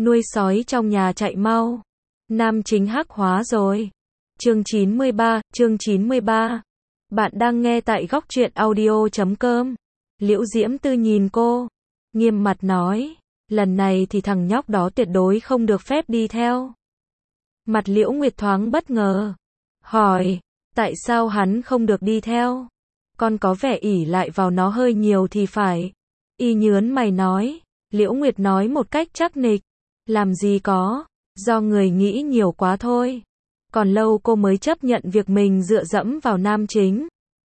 nuôi sói trong nhà chạy mau. Nam chính hắc hóa rồi. Chương 93. Bạn đang nghe tại góc truyện audio.com. Liễu Diễm Tư nhìn cô, nghiêm mặt nói, lần này thì thằng nhóc đó tuyệt đối không được phép đi theo. Mặt Liễu Nguyệt thoáng bất ngờ, hỏi, tại sao hắn không được đi theo? Con có vẻ ỷ lại vào nó hơi nhiều thì phải. Y nhớn mày nói. Liễu Nguyệt nói một cách chắc nịch, làm gì có, do người nghĩ nhiều quá thôi. Còn lâu cô mới chấp nhận việc mình dựa dẫm vào nam chính.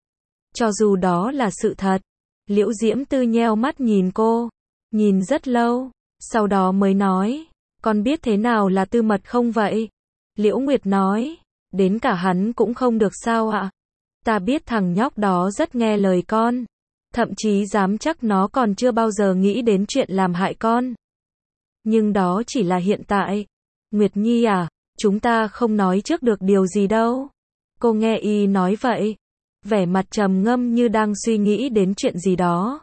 Cho dù đó là sự thật. Liễu Diễm Tư nheo mắt nhìn cô, nhìn rất lâu, sau đó mới nói, con biết thế nào là tư mật không vậy? Liễu Nguyệt nói, đến cả hắn cũng không được sao ạ? Ta biết thằng nhóc đó rất nghe lời con, thậm chí dám chắc nó còn chưa bao giờ nghĩ đến chuyện làm hại con. Nhưng đó chỉ là hiện tại. Nguyệt Nhi à, chúng ta không nói trước được điều gì đâu. Cô nghe y nói vậy, vẻ mặt trầm ngâm như đang suy nghĩ đến chuyện gì đó.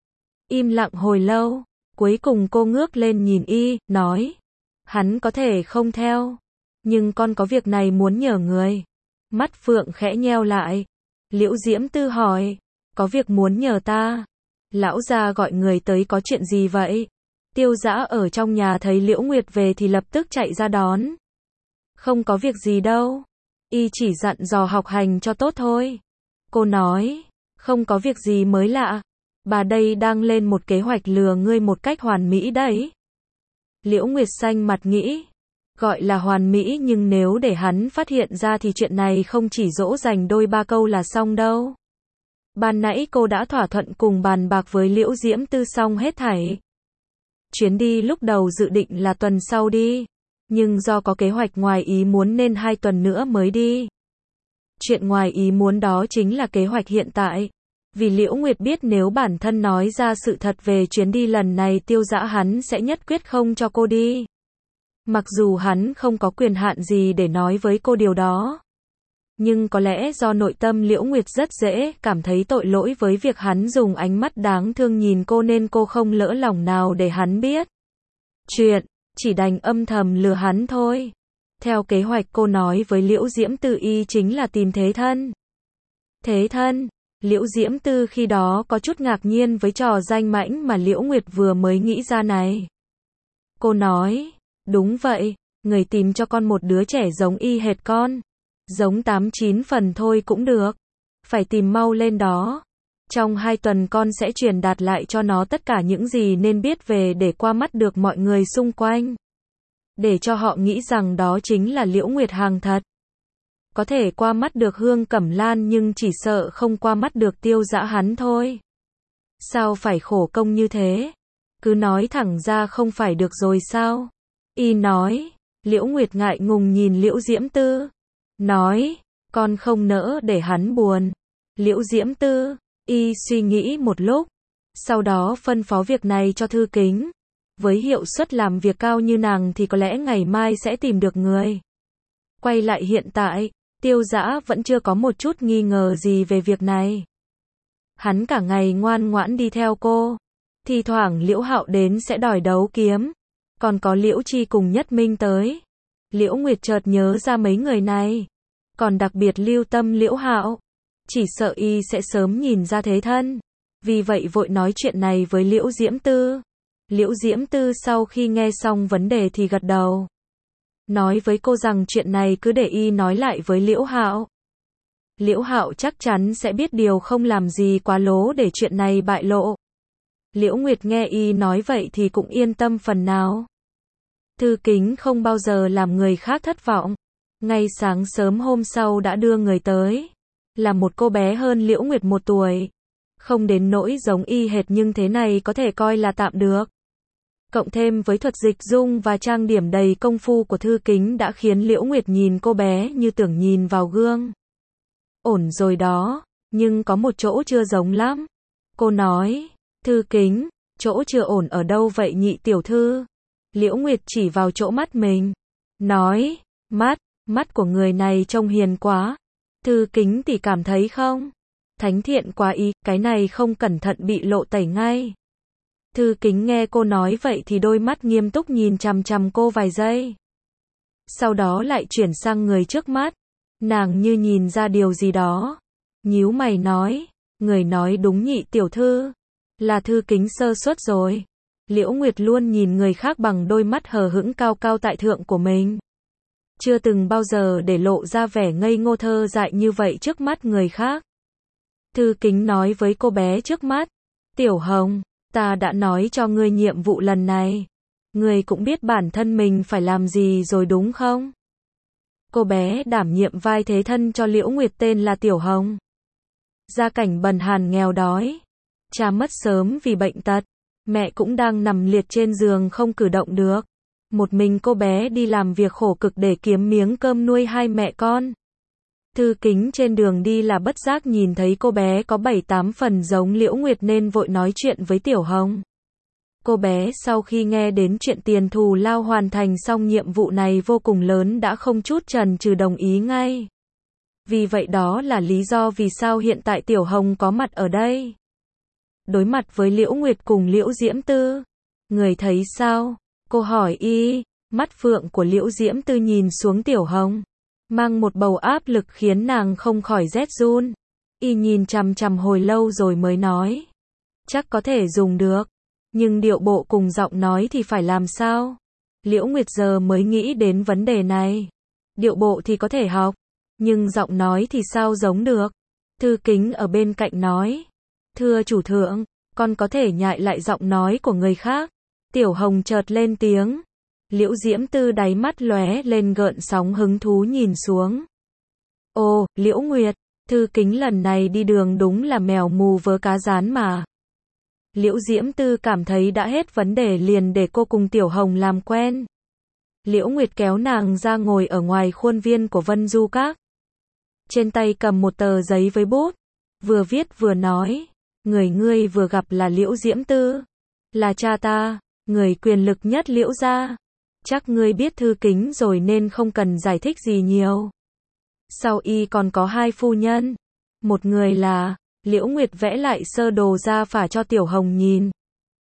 Im lặng hồi lâu, cuối cùng cô ngước lên nhìn y, nói, hắn có thể không theo, nhưng con có việc này muốn nhờ người. Mắt Phượng khẽ nheo lại. Liễu Diễm Tư hỏi, có việc muốn nhờ ta? Lão gia gọi người tới có chuyện gì vậy? Tiêu Dã ở trong nhà thấy Liễu Nguyệt về thì lập tức chạy ra đón. Không có việc gì đâu, y chỉ dặn dò học hành cho tốt thôi. Cô nói, không có việc gì mới lạ, bà đây đang lên một kế hoạch lừa ngươi một cách hoàn mỹ đấy. Liễu Nguyệt xanh mặt nghĩ, gọi là hoàn mỹ nhưng nếu để hắn phát hiện ra thì chuyện này không chỉ dỗ dành đôi ba câu là xong đâu. Ban nãy cô đã thỏa thuận cùng bàn bạc với Liễu Diễm Tư xong hết thảy. Chuyến đi lúc đầu dự định là tuần sau đi, nhưng do có kế hoạch ngoài ý muốn nên 2 tuần nữa mới đi. Chuyện ngoài ý muốn đó chính là kế hoạch hiện tại. Vì Liễu Nguyệt biết nếu bản thân nói ra sự thật về chuyến đi lần này Tiêu Dã hắn sẽ nhất quyết không cho cô đi. Mặc dù hắn không có quyền hạn gì để nói với cô điều đó. Nhưng có lẽ do nội tâm Liễu Nguyệt rất dễ cảm thấy tội lỗi với việc hắn dùng ánh mắt đáng thương nhìn cô nên cô không lỡ lòng nào để hắn biết chuyện, chỉ đành âm thầm lừa hắn thôi. Theo kế hoạch cô nói với Liễu Diễm Tư y chính là tìm thế thân. Thế thân? Liễu Diễm Tư khi đó có chút ngạc nhiên với trò danh mãnh mà Liễu Nguyệt vừa mới nghĩ ra này. Cô nói, đúng vậy, người tìm cho con một đứa trẻ giống y hệt con. Giống 8-9 phần thôi cũng được. Phải tìm mau lên đó. Trong 2 tuần con sẽ truyền đạt lại cho nó tất cả những gì nên biết về để qua mắt được mọi người xung quanh. Để cho họ nghĩ rằng đó chính là Liễu Nguyệt hàng thật. Có thể qua mắt được Hương Cẩm Lan nhưng chỉ sợ không qua mắt được Tiêu Dã hắn thôi. Sao phải khổ công như thế? Cứ nói thẳng ra không phải được rồi sao? Y nói. Liễu Nguyệt ngại ngùng nhìn Liễu Diễm Tư. Nói, con không nỡ để hắn buồn. Liễu Diễm Tư, y suy nghĩ một lúc, sau đó phân phó việc này cho Thư Kính. Với hiệu suất làm việc cao như nàng thì có lẽ ngày mai sẽ tìm được người. Quay lại hiện tại, Tiêu Dã vẫn chưa có một chút nghi ngờ gì về việc này. Hắn cả ngày ngoan ngoãn đi theo cô. Thi thoảng Liễu Hạo đến sẽ đòi đấu kiếm. Còn có Liễu Chi cùng Nhất Minh tới. Liễu Nguyệt chợt nhớ ra mấy người này. Còn đặc biệt lưu tâm Liễu Hạo. Chỉ sợ y sẽ sớm nhìn ra thế thân. Vì vậy vội nói chuyện này với Liễu Diễm Tư. Liễu Diễm Tư sau khi nghe xong vấn đề thì gật đầu. Nói với cô rằng chuyện này cứ để y nói lại với Liễu Hạo. Liễu Hạo chắc chắn sẽ biết điều không làm gì quá lố để chuyện này bại lộ. Liễu Nguyệt nghe y nói vậy thì cũng yên tâm phần nào. Thư Kính không bao giờ làm người khác thất vọng. Ngay sáng sớm hôm sau đã đưa người tới. Là một cô bé hơn Liễu Nguyệt 1 tuổi. Không đến nỗi giống y hệt nhưng thế này có thể coi là tạm được. Cộng thêm với thuật dịch dung và trang điểm đầy công phu của Thư Kính đã khiến Liễu Nguyệt nhìn cô bé như tưởng nhìn vào gương. Ổn rồi đó, nhưng có một chỗ chưa giống lắm. Cô nói, Thư Kính, chỗ chưa ổn ở đâu vậy nhị tiểu thư? Liễu Nguyệt chỉ vào chỗ mắt mình. Nói, mắt của người này trông hiền quá. Thư Kính tỷ cảm thấy không? Thánh thiện quá ý, cái này không cẩn thận bị lộ tẩy ngay. Thư Kính nghe cô nói vậy thì đôi mắt nghiêm túc nhìn chằm chằm cô vài giây. Sau đó lại chuyển sang người trước mắt. Nàng như nhìn ra điều gì đó. Nhíu mày nói, người nói đúng nhị tiểu thư. Là Thư Kính sơ suất rồi. Liễu Nguyệt luôn nhìn người khác bằng đôi mắt hờ hững cao cao tại thượng của mình. Chưa từng bao giờ để lộ ra vẻ ngây ngô thơ dại như vậy trước mắt người khác. Thư Kính nói với cô bé trước mắt, Tiểu Hồng, ta đã nói cho ngươi nhiệm vụ lần này. Ngươi cũng biết bản thân mình phải làm gì rồi đúng không? Cô bé đảm nhiệm vai thế thân cho Liễu Nguyệt tên là Tiểu Hồng. Gia cảnh bần hàn nghèo đói. Cha mất sớm vì bệnh tật. Mẹ cũng đang nằm liệt trên giường không cử động được. Một mình cô bé đi làm việc khổ cực để kiếm miếng cơm nuôi hai mẹ con. Thư Kính trên đường đi là bất giác nhìn thấy cô bé có 7-8 phần giống Liễu Nguyệt nên vội nói chuyện với Tiểu Hồng. Cô bé sau khi nghe đến chuyện tiền thù lao hoàn thành xong nhiệm vụ này vô cùng lớn đã không chút chần chừ đồng ý ngay. Vì vậy đó là lý do vì sao hiện tại Tiểu Hồng có mặt ở đây. Đối mặt với Liễu Nguyệt cùng Liễu Diễm Tư. Người thấy sao? Cô hỏi y. Mắt phượng của Liễu Diễm Tư nhìn xuống Tiểu Hồng. Mang một bầu áp lực khiến nàng không khỏi rét run. Y nhìn chằm chằm hồi lâu rồi mới nói. Chắc có thể dùng được. Nhưng điệu bộ cùng giọng nói thì phải làm sao? Liễu Nguyệt giờ mới nghĩ đến vấn đề này. Điệu bộ thì có thể học. Nhưng giọng nói thì sao giống được? Thư Kính ở bên cạnh nói. Thưa chủ thượng, con có thể nhại lại giọng nói của người khác. Tiểu Hồng chợt lên tiếng. Liễu Diễm Tư đáy mắt lóe lên gợn sóng hứng thú nhìn xuống. Ồ, Liễu Nguyệt, Thư Kính lần này đi đường đúng là mèo mù vớ cá rán mà. Liễu Diễm Tư cảm thấy đã hết vấn đề liền để cô cùng Tiểu Hồng làm quen. Liễu Nguyệt kéo nàng ra ngồi ở ngoài khuôn viên của Vân Du Các. Trên tay cầm một tờ giấy với bút. Vừa viết vừa nói. Người ngươi vừa gặp là Liễu Diễm Tư. Là cha ta, người quyền lực nhất Liễu gia. Chắc ngươi biết Thư Kính rồi nên không cần giải thích gì nhiều. Sau y còn có hai phu nhân. Một người là, Liễu Nguyệt vẽ lại sơ đồ ra phả cho Tiểu Hồng nhìn.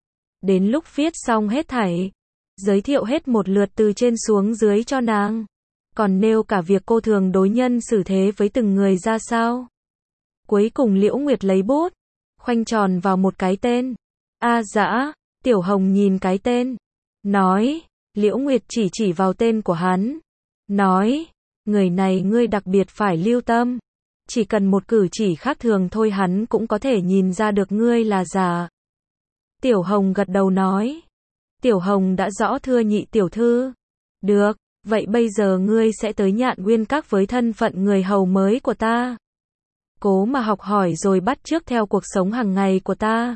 Đến lúc viết xong hết thảy, giới thiệu hết một lượt từ trên xuống dưới cho nàng. Còn nêu cả việc cô thường đối nhân xử thế với từng người ra sao. Cuối cùng Liễu Nguyệt lấy bút, khoanh tròn vào một cái tên. A Dã, Tiểu Hồng nhìn cái tên. Nói, Liễu Nguyệt chỉ vào tên của hắn. Nói, người này ngươi đặc biệt phải lưu tâm. Chỉ cần một cử chỉ khác thường thôi hắn cũng có thể nhìn ra được ngươi là giả. Tiểu Hồng gật đầu nói. Tiểu Hồng đã rõ thưa nhị tiểu thư. Được, vậy bây giờ ngươi sẽ tới Nhạn Nguyên Các với thân phận người hầu mới của ta. Cố mà học hỏi rồi bắt chước theo cuộc sống hàng ngày của ta.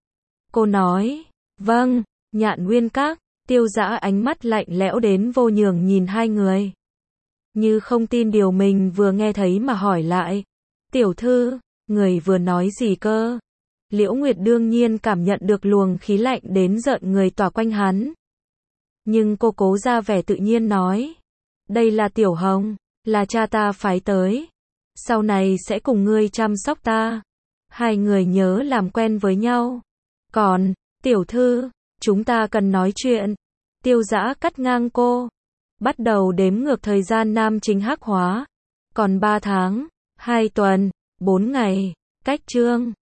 Cô nói, vâng, Nhạn Nguyên Các. Tiêu Dã ánh mắt lạnh lẽo đến vô nhường nhìn hai người. Như không tin điều mình vừa nghe thấy mà hỏi lại. Tiểu thư, người vừa nói gì cơ? Liễu Nguyệt đương nhiên cảm nhận được luồng khí lạnh đến rợn người tỏa quanh hắn. Nhưng cô cố ra vẻ tự nhiên nói. Đây là Tiểu Hồng, là cha ta phái tới. Sau này sẽ cùng ngươi chăm sóc ta. Hai người nhớ làm quen với nhau. Còn, tiểu thư, chúng ta cần nói chuyện. Tiêu Dã cắt ngang cô. Bắt đầu đếm ngược thời gian nam chính hắc hóa. Còn 3 tháng, 2 tuần, 4 ngày, cách chương.